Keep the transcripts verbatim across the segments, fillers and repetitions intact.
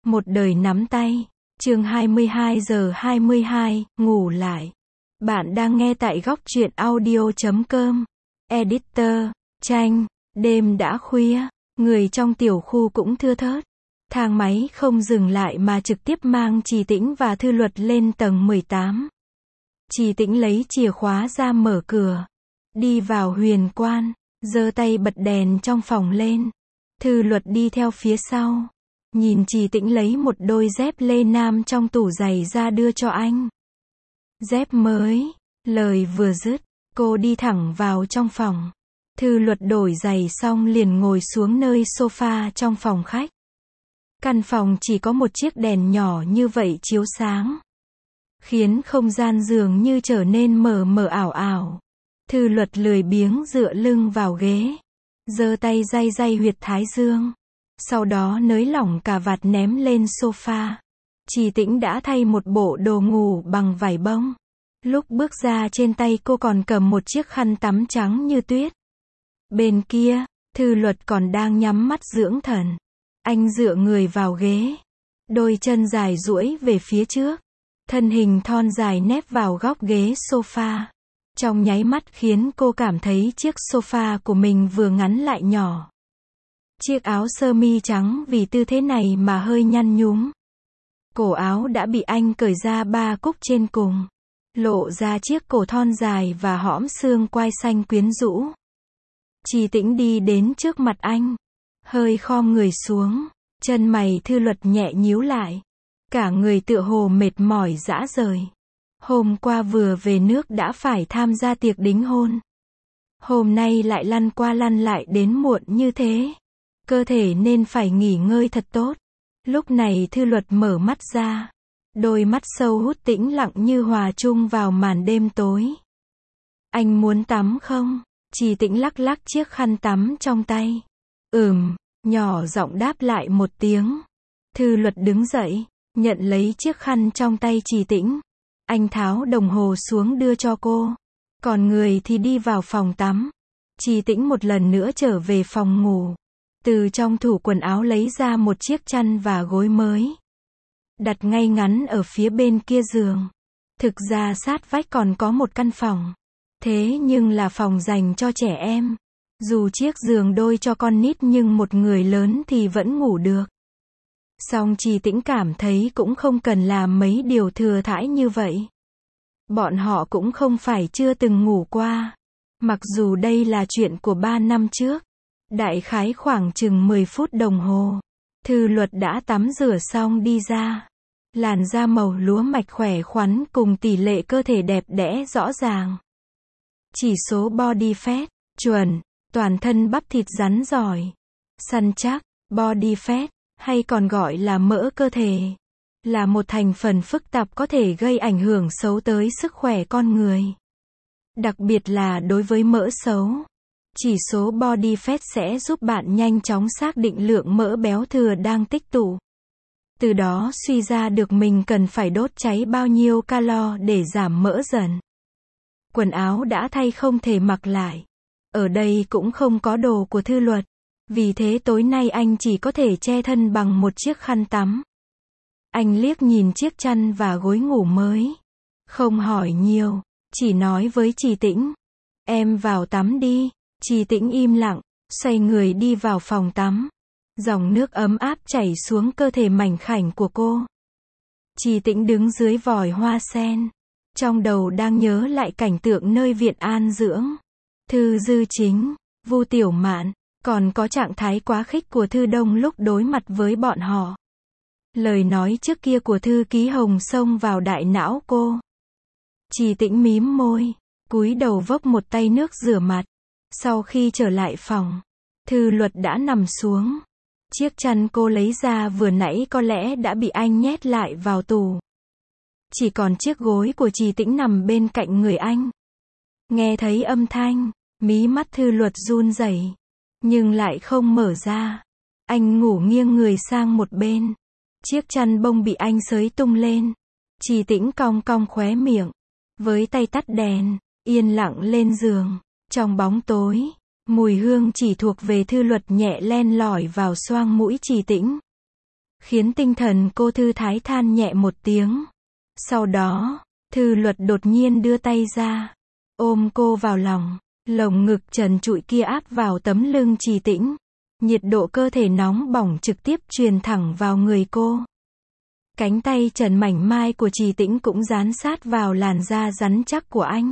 Một đời nắm tay. Chương hai mươi hai giờ hai mươi hai, ngủ lại. Bạn đang nghe tại góc truyện audio chấm com. Editor, Tranh. Đêm đã khuya, người trong tiểu khu cũng thưa thớt. Thang máy không dừng lại mà trực tiếp mang Trì Tĩnh và Thư Luật lên tầng mười tám. Trì Tĩnh lấy chìa khóa ra mở cửa. Đi vào huyền quan, giơ tay bật đèn trong phòng lên. Thư Luật đi theo phía sau. Nhìn Trì Tĩnh lấy một đôi dép lê nam trong tủ giày ra đưa cho anh. Dép mới. Lời vừa dứt, cô đi thẳng vào trong phòng. Thư Luật đổi giày xong liền ngồi xuống nơi sofa trong phòng khách. Căn phòng chỉ có một chiếc đèn nhỏ như vậy chiếu sáng, khiến không gian dường như trở nên mờ mờ ảo ảo. Thư Luật lười biếng dựa lưng vào ghế, giơ tay day day huyệt thái dương. Sau đó nới lỏng cà vạt ném lên sofa. Trì Tĩnh đã thay một bộ đồ ngủ bằng vải bông. Lúc bước ra trên tay cô còn cầm một chiếc khăn tắm trắng như tuyết. Bên kia, Thư Luật còn đang nhắm mắt dưỡng thần. Anh dựa người vào ghế, đôi chân dài duỗi về phía trước, thân hình thon dài nép vào góc ghế sofa. Trong nháy mắt khiến cô cảm thấy chiếc sofa của mình vừa ngắn lại nhỏ. Chiếc áo sơ mi trắng vì tư thế này mà hơi nhăn nhúm. Cổ áo đã bị anh cởi ra ba cúc trên cùng, lộ ra chiếc cổ thon dài và hõm xương quai xanh quyến rũ. Trì Tĩnh đi đến trước mặt anh, hơi khom người xuống, chân mày Thư Luật nhẹ nhíu lại. Cả người tựa hồ mệt mỏi rã rời. Hôm qua vừa về nước đã phải tham gia tiệc đính hôn. Hôm nay lại lăn qua lăn lại đến muộn như thế. Cơ thể nên phải nghỉ ngơi thật tốt. Lúc này Thư Luật mở mắt ra. Đôi mắt sâu hút tĩnh lặng như hòa chung vào màn đêm tối. Anh muốn tắm không? Trì Tĩnh lắc lắc chiếc khăn tắm trong tay. Ừm, nhỏ giọng đáp lại một tiếng. Thư Luật đứng dậy, nhận lấy chiếc khăn trong tay Trì Tĩnh. Anh tháo đồng hồ xuống đưa cho cô. Còn người thì đi vào phòng tắm. Trì Tĩnh một lần nữa trở về phòng ngủ. Từ trong tủ quần áo lấy ra một chiếc chăn và gối mới. Đặt ngay ngắn ở phía bên kia giường. Thực ra sát vách còn có một căn phòng. Thế nhưng là phòng dành cho trẻ em. Dù chiếc giường đôi cho con nít nhưng một người lớn thì vẫn ngủ được. Song Trì Tĩnh cảm thấy cũng không cần làm mấy điều thừa thãi như vậy. Bọn họ cũng không phải chưa từng ngủ qua. Mặc dù đây là chuyện của ba năm trước. Đại khái khoảng chừng mười phút đồng hồ. Thư Luật đã tắm rửa xong đi ra. Làn da màu lúa mạch khỏe khoắn cùng tỷ lệ cơ thể đẹp đẽ rõ ràng. Chỉ số body fat, chuẩn. Toàn thân bắp thịt rắn giỏi. Săn chắc, body fat, hay còn gọi là mỡ cơ thể, là một thành phần phức tạp có thể gây ảnh hưởng xấu tới sức khỏe con người. Đặc biệt là đối với mỡ xấu. Chỉ số body fat sẽ giúp bạn nhanh chóng xác định lượng mỡ béo thừa đang tích tụ. Từ đó suy ra được mình cần phải đốt cháy bao nhiêu calo để giảm mỡ dần. Quần áo đã thay không thể mặc lại. Ở đây cũng không có đồ của Thư Luật. Vì thế tối nay anh chỉ có thể che thân bằng một chiếc khăn tắm. Anh liếc nhìn chiếc chăn và gối ngủ mới. Không hỏi nhiều, chỉ nói với Trì Tĩnh. Em vào tắm đi. Trì Tĩnh im lặng, xoay người đi vào phòng tắm. Dòng nước ấm áp chảy xuống cơ thể mảnh khảnh của cô. Trì Tĩnh đứng dưới vòi hoa sen. Trong đầu đang nhớ lại cảnh tượng nơi viện an dưỡng. Thư Dư Chính, Vu Tiểu Mạn, còn có trạng thái quá khích của Thư Đông lúc đối mặt với bọn họ. Lời nói trước kia của thư ký Hồng xông vào đại não cô. Trì Tĩnh mím môi, cúi đầu vốc một tay nước rửa mặt. Sau khi trở lại phòng, Thư Luật đã nằm xuống. Chiếc chăn cô lấy ra vừa nãy có lẽ đã bị anh nhét lại vào tủ. Chỉ còn chiếc gối của Trì Tĩnh nằm bên cạnh người anh. Nghe thấy âm thanh, mí mắt Thư Luật run rẩy, nhưng lại không mở ra. Anh ngủ nghiêng người sang một bên. Chiếc chăn bông bị anh xới tung lên. Trì Tĩnh cong cong khóe miệng, với tay tắt đèn, yên lặng lên giường. Trong bóng tối, mùi hương chỉ thuộc về Thư Luật nhẹ len lỏi vào xoang mũi Trì Tĩnh. khiến tinh thần cô thư thái than nhẹ một tiếng. Sau đó, Thư Luật đột nhiên đưa tay ra, ôm cô vào lòng, lồng ngực trần trụi kia áp vào tấm lưng Trì Tĩnh. Nhiệt độ cơ thể nóng bỏng trực tiếp truyền thẳng vào người cô. Cánh tay trần mảnh mai của Trì Tĩnh cũng dán sát vào làn da rắn chắc của anh.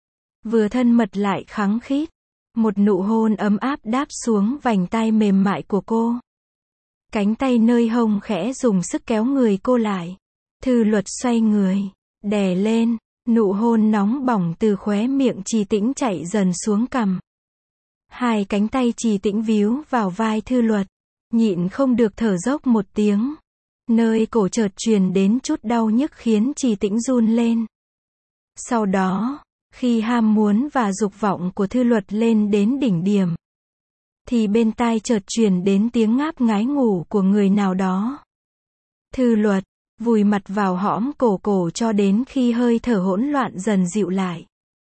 Vừa thân mật lại khăng khít. Một nụ hôn ấm áp đáp xuống vành tai mềm mại của cô. Cánh tay nơi hông khẽ dùng sức kéo người cô lại. Thư Luật xoay người, đè lên, nụ hôn nóng bỏng từ khóe miệng Trì Tĩnh chạy dần xuống cằm. Hai cánh tay Trì Tĩnh víu vào vai Thư Luật, nhịn không được thở dốc một tiếng. Nơi cổ chợt truyền đến chút đau nhức khiến Trì Tĩnh run lên. Sau đó, khi ham muốn và dục vọng của Thư Luật lên đến đỉnh điểm, thì bên tai chợt truyền đến tiếng ngáp ngái ngủ của người nào đó. Thư Luật vùi mặt vào hõm cổ cổ cho đến khi hơi thở hỗn loạn dần dịu lại.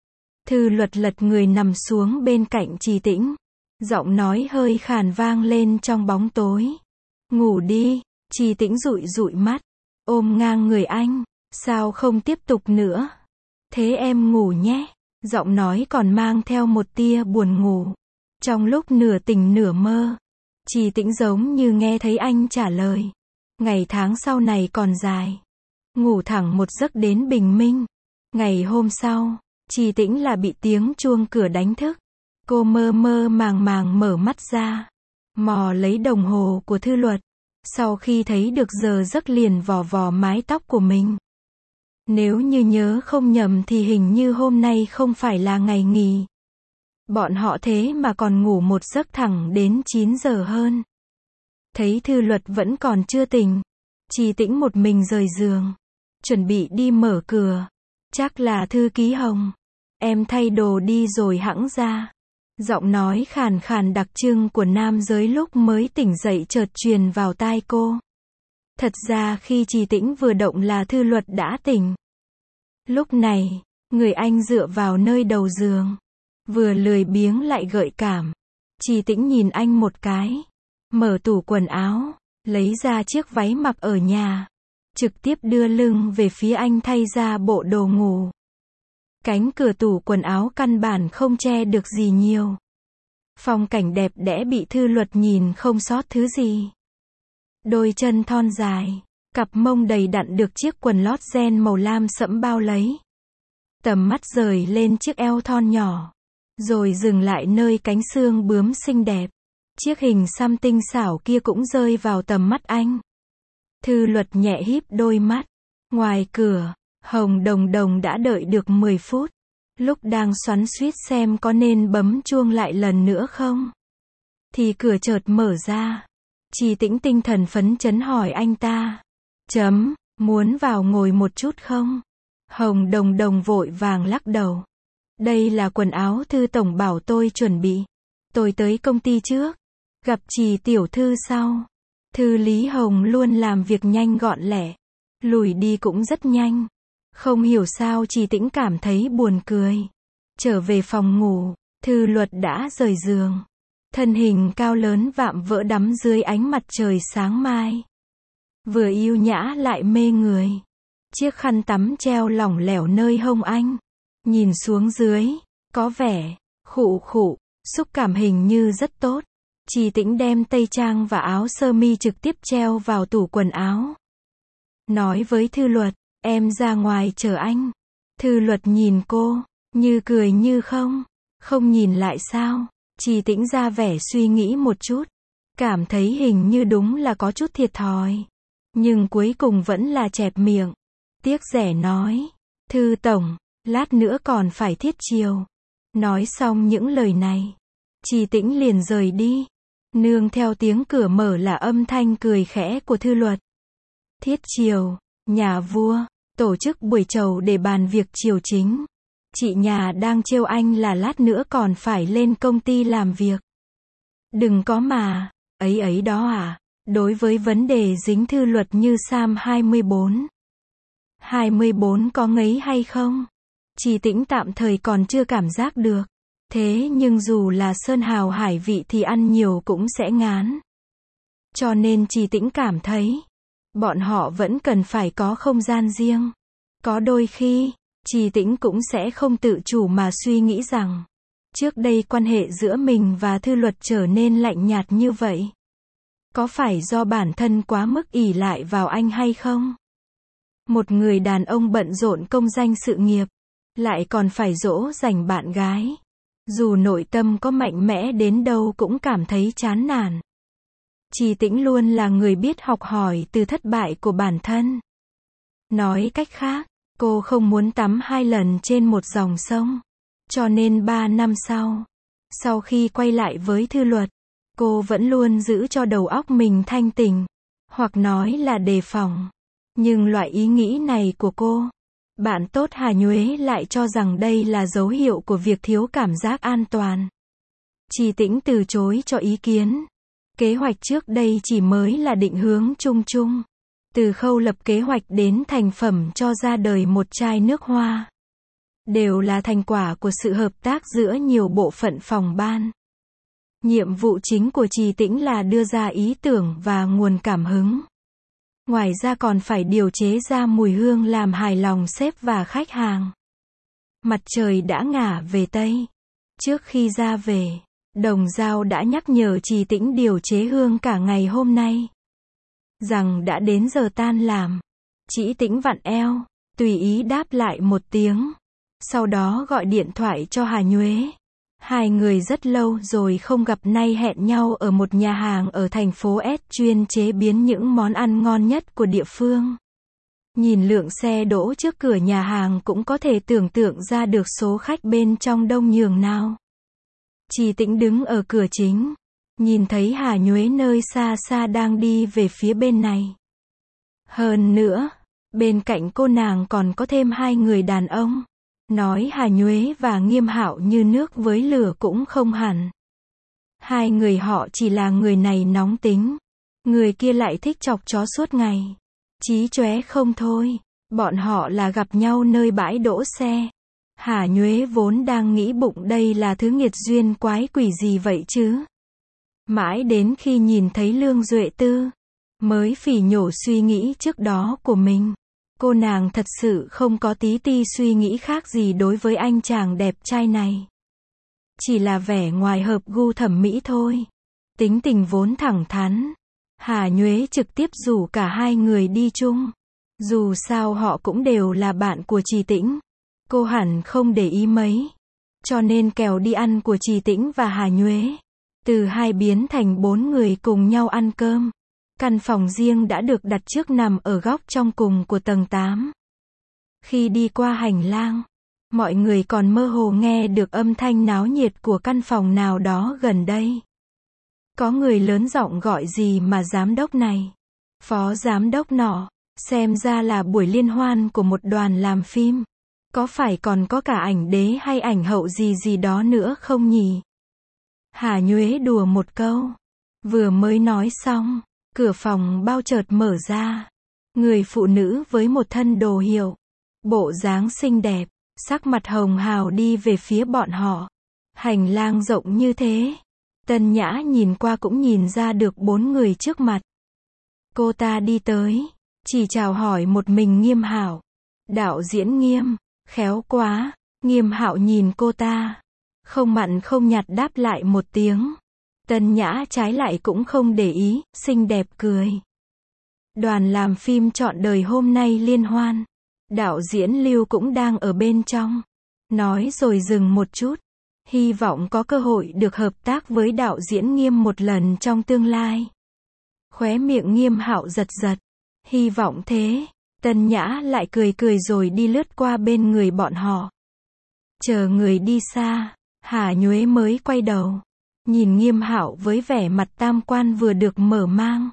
Thư Luật lật người nằm xuống bên cạnh Trì Tĩnh. Giọng nói hơi khàn vang lên trong bóng tối. Ngủ đi. Trì Tĩnh dụi dụi mắt, ôm ngang người anh. Sao không tiếp tục nữa? Thế em ngủ nhé. Giọng nói còn mang theo một tia buồn ngủ. Trong lúc nửa tỉnh nửa mơ, Trì Tĩnh giống như nghe thấy anh trả lời. Ngày tháng sau này còn dài. Ngủ thẳng một giấc đến bình minh. Ngày hôm sau, Trì Tĩnh là bị tiếng chuông cửa đánh thức. Cô mơ mơ màng màng mở mắt ra, mò lấy đồng hồ của Thư Luật. Sau khi thấy được giờ giấc liền vò vò mái tóc của mình. Nếu như nhớ không nhầm thì hình như hôm nay không phải là ngày nghỉ. Bọn họ thế mà còn ngủ một giấc thẳng đến chín giờ hơn. Thấy Thư Luật vẫn còn chưa tỉnh, Trì Tĩnh một mình rời giường, chuẩn bị đi mở cửa. Chắc là thư ký Hồng. Em thay đồ đi rồi hẵng ra. Giọng nói khàn khàn đặc trưng của nam giới lúc mới tỉnh dậy chợt truyền vào tai cô. Thật ra khi Trì Tĩnh vừa động là Thư Luật đã tỉnh. Lúc này, người anh dựa vào nơi đầu giường, vừa lười biếng lại gợi cảm. Trì Tĩnh nhìn anh một cái, mở tủ quần áo, lấy ra chiếc váy mặc ở nhà, trực tiếp đưa lưng về phía anh thay ra bộ đồ ngủ. Cánh cửa tủ quần áo căn bản không che được gì nhiều. Phong cảnh đẹp đẽ bị Thư Luật nhìn không sót thứ gì. Đôi chân thon dài, cặp mông đầy đặn được chiếc quần lót ren màu lam sẫm bao lấy. Tầm mắt rời lên chiếc eo thon nhỏ, rồi dừng lại nơi cánh xương bướm xinh đẹp. Chiếc hình xăm tinh xảo kia cũng rơi vào tầm mắt anh. Thư Luật nhẹ híp đôi mắt. Ngoài cửa, Hồng Đồng Đồng đã đợi được mười phút. Lúc đang xoắn xuýt xem có nên bấm chuông lại lần nữa không, thì cửa chợt mở ra. Trì Tĩnh tinh thần phấn chấn hỏi anh ta. Chấm, muốn vào ngồi một chút không? Hồng Đồng Đồng vội vàng lắc đầu. Đây là quần áo Thư tổng bảo tôi chuẩn bị. Tôi tới công ty trước, gặp Trì tiểu thư sau. Thư Lý Hồng luôn làm việc nhanh gọn lẹ, lùi đi cũng rất nhanh. Không hiểu sao Trì Tĩnh cảm thấy buồn cười. Trở về phòng ngủ, Thư Luật đã rời giường. Thân hình cao lớn vạm vỡ đắm dưới ánh mặt trời sáng mai. Vừa yêu nhã lại mê người. Chiếc khăn tắm treo lỏng lẻo nơi hông anh. Nhìn xuống dưới, có vẻ, khụ khụ, xúc cảm hình như rất tốt. Trì Tĩnh đem tây trang và áo sơ mi trực tiếp treo vào tủ quần áo. Nói với Thư Luật, em ra ngoài chờ anh. Thư Luật nhìn cô, như cười như không. Không nhìn lại sao? Trì Tĩnh ra vẻ suy nghĩ một chút. Cảm thấy hình như đúng là có chút thiệt thòi. Nhưng cuối cùng vẫn là chẹp miệng. Tiếc rẻ nói. Thư tổng, lát nữa còn phải thiết chiều. Nói xong những lời này, Trì Tĩnh liền rời đi. Nương theo tiếng cửa mở là âm thanh cười khẽ của Thư Luật. Thiết chiều, nhà vua, tổ chức buổi chầu để bàn việc triều chính. Chị nhà đang trêu anh là lát nữa còn phải lên công ty làm việc. Đừng có mà, ấy ấy đó à, đối với vấn đề dính Thư Luật như Sam hai mươi bốn. hai mươi bốn có ngấy hay không? Trì Tĩnh tạm thời còn chưa cảm giác được. Thế nhưng dù là sơn hào hải vị thì ăn nhiều cũng sẽ ngán. Cho nên Trì Tĩnh cảm thấy, bọn họ vẫn cần phải có không gian riêng. Có đôi khi, Trì Tĩnh cũng sẽ không tự chủ mà suy nghĩ rằng, trước đây quan hệ giữa mình và Thư Luật trở nên lạnh nhạt như vậy. Có phải do bản thân quá mức ỷ lại vào anh hay không? Một người đàn ông bận rộn công danh sự nghiệp, lại còn phải dỗ dành bạn gái. Dù nội tâm có mạnh mẽ đến đâu cũng cảm thấy chán nản. Trì Tĩnh luôn là người biết học hỏi từ thất bại của bản thân. Nói cách khác, cô không muốn tắm hai lần trên một dòng sông. Cho nên ba năm sau, sau khi quay lại với Thư Luật, cô vẫn luôn giữ cho đầu óc mình thanh tỉnh, hoặc nói là đề phòng. Nhưng loại ý nghĩ này của cô, bạn tốt Hà Nhuế lại cho rằng đây là dấu hiệu của việc thiếu cảm giác an toàn. Trì Tĩnh từ chối cho ý kiến. Kế hoạch trước đây chỉ mới là định hướng chung chung. Từ khâu lập kế hoạch đến thành phẩm cho ra đời một chai nước hoa, đều là thành quả của sự hợp tác giữa nhiều bộ phận phòng ban. Nhiệm vụ chính của Trì Tĩnh là đưa ra ý tưởng và nguồn cảm hứng. Ngoài ra còn phải điều chế ra mùi hương làm hài lòng sếp và khách hàng. Mặt trời đã ngả về Tây. Trước khi ra về, Đồng Dao đã nhắc nhở Trì Tĩnh điều chế hương cả ngày hôm nay. Rằng đã đến giờ tan làm. Trì Tĩnh vặn eo, tùy ý đáp lại một tiếng. Sau đó gọi điện thoại cho Hà Nhuế. Hai người rất lâu rồi không gặp, nay hẹn nhau ở một nhà hàng ở thành phố S chuyên chế biến những món ăn ngon nhất của địa phương. Nhìn lượng xe đỗ trước cửa nhà hàng cũng có thể tưởng tượng ra được số khách bên trong đông nhường nào. Trì Tĩnh đứng ở cửa chính, nhìn thấy Hà Nhuế nơi xa xa đang đi về phía bên này. Hơn nữa, bên cạnh cô nàng còn có thêm hai người đàn ông. Nói Hà Nhuế và Nghiêm Hạo như nước với lửa cũng không hẳn. Hai người họ chỉ là người này nóng tính, người kia lại thích chọc chó suốt ngày. Chí chóe không thôi. Bọn họ là gặp nhau nơi bãi đỗ xe. Hà Nhuế vốn đang nghĩ bụng đây là thứ nghiệt duyên quái quỷ gì vậy chứ. Mãi đến khi nhìn thấy Lương Duệ Tư, mới phỉ nhổ suy nghĩ trước đó của mình. Cô nàng thật sự không có tí ti suy nghĩ khác gì đối với anh chàng đẹp trai này. Chỉ là vẻ ngoài hợp gu thẩm mỹ thôi. Tính tình vốn thẳng thắn. Hà Nhuế trực tiếp rủ cả hai người đi chung. Dù sao họ cũng đều là bạn của Trì Tĩnh. Cô hẳn không để ý mấy. Cho nên kèo đi ăn của Trì Tĩnh và Hà Nhuế, từ hai biến thành bốn người cùng nhau ăn cơm. Căn phòng riêng đã được đặt trước nằm ở góc trong cùng của tầng tám. Khi đi qua hành lang, mọi người còn mơ hồ nghe được âm thanh náo nhiệt của căn phòng nào đó gần đây. Có người lớn giọng gọi gì mà giám đốc này, phó giám đốc nọ, xem ra là buổi liên hoan của một đoàn làm phim. Có phải còn có cả ảnh đế hay ảnh hậu gì gì đó nữa không nhỉ? Hà Nhuế đùa một câu. Vừa mới nói xong, cửa phòng bao chợt mở ra. Người phụ nữ với một thân đồ hiệu, bộ dáng xinh đẹp, sắc mặt hồng hào đi về phía bọn họ. Hành lang rộng như thế, Tân Nhã nhìn qua cũng nhìn ra được bốn người trước mặt. Cô ta đi tới, chỉ chào hỏi một mình Nghiêm Hạo. Đạo diễn Nghiêm, khéo quá. Nghiêm Hạo nhìn cô ta, không mặn không nhạt đáp lại một tiếng. Tân Nhã trái lại cũng không để ý, xinh đẹp cười. Đoàn làm phim chọn đời hôm nay liên hoan. Đạo diễn Lưu cũng đang ở bên trong. Nói rồi dừng một chút. Hy vọng có cơ hội được hợp tác với đạo diễn Nghiêm một lần trong tương lai. Khóe miệng Nghiêm Hạo giật giật. Hy vọng thế. Tân Nhã lại cười cười rồi đi lướt qua bên người bọn họ. Chờ người đi xa, Hà Nhuế mới quay đầu. Nhìn Nghiêm Hạo với vẻ mặt tam quan vừa được mở mang.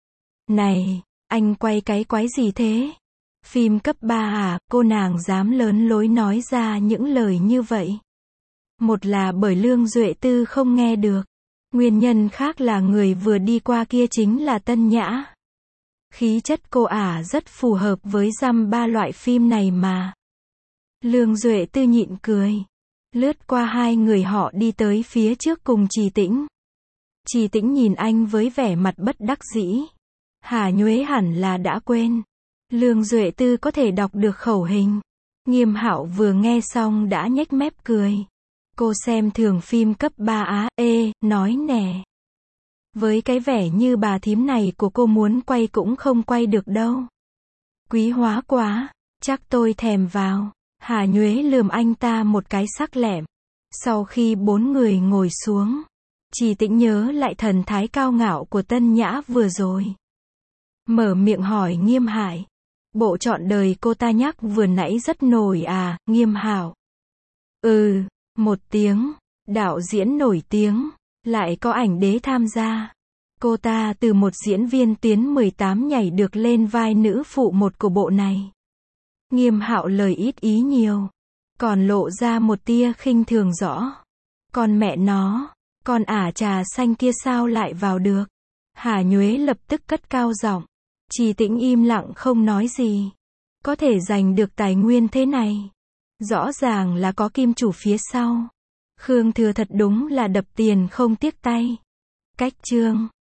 Này, anh quay cái quái gì thế? Phim cấp ba à? Cô nàng dám lớn lối nói ra những lời như vậy. Một là bởi Lương Duệ Tư không nghe được. Nguyên nhân khác là người vừa đi qua kia chính là Tân Nhã. Khí chất cô ả rất phù hợp với dăm ba loại phim này mà. Lương Duệ Tư nhịn cười. Lướt qua hai người họ đi tới phía trước cùng Trì Tĩnh. Trì Tĩnh nhìn anh với vẻ mặt bất đắc dĩ. Hà Nhuế hẳn là đã quên. Lương Duệ Tư có thể đọc được khẩu hình. Nghiêm Hạo vừa nghe xong đã nhếch mép cười. Cô xem thường phim cấp ba á, ê, nói nè. Với cái vẻ như bà thím này của cô muốn quay cũng không quay được đâu. Quý hóa quá, chắc tôi thèm vào. Hà Nhuế lườm anh ta một cái sắc lẹm. Sau khi bốn người ngồi xuống, Trì Tĩnh nhớ lại thần thái cao ngạo của Tân Nhã vừa rồi. Mở miệng hỏi Nghiêm Hải. Bộ trọn đời cô ta nhắc vừa nãy rất nổi à, Nghiêm Hạo? Ừ, một tiếng, đạo diễn nổi tiếng, lại có ảnh đế tham gia. Cô ta từ một diễn viên tuyến mười tám nhảy được lên vai nữ phụ một của bộ này. Nghiêm Hạo lời ít ý nhiều, còn lộ ra một tia khinh thường rõ. Còn mẹ nó, con ả trà xanh kia sao lại vào được? Hà Nhuế lập tức cất cao giọng. Trì Tĩnh im lặng không nói gì. Có thể giành được tài nguyên thế này, rõ ràng là có kim chủ phía sau. Khương Thừa thật đúng là đập tiền không tiếc tay. Cách chương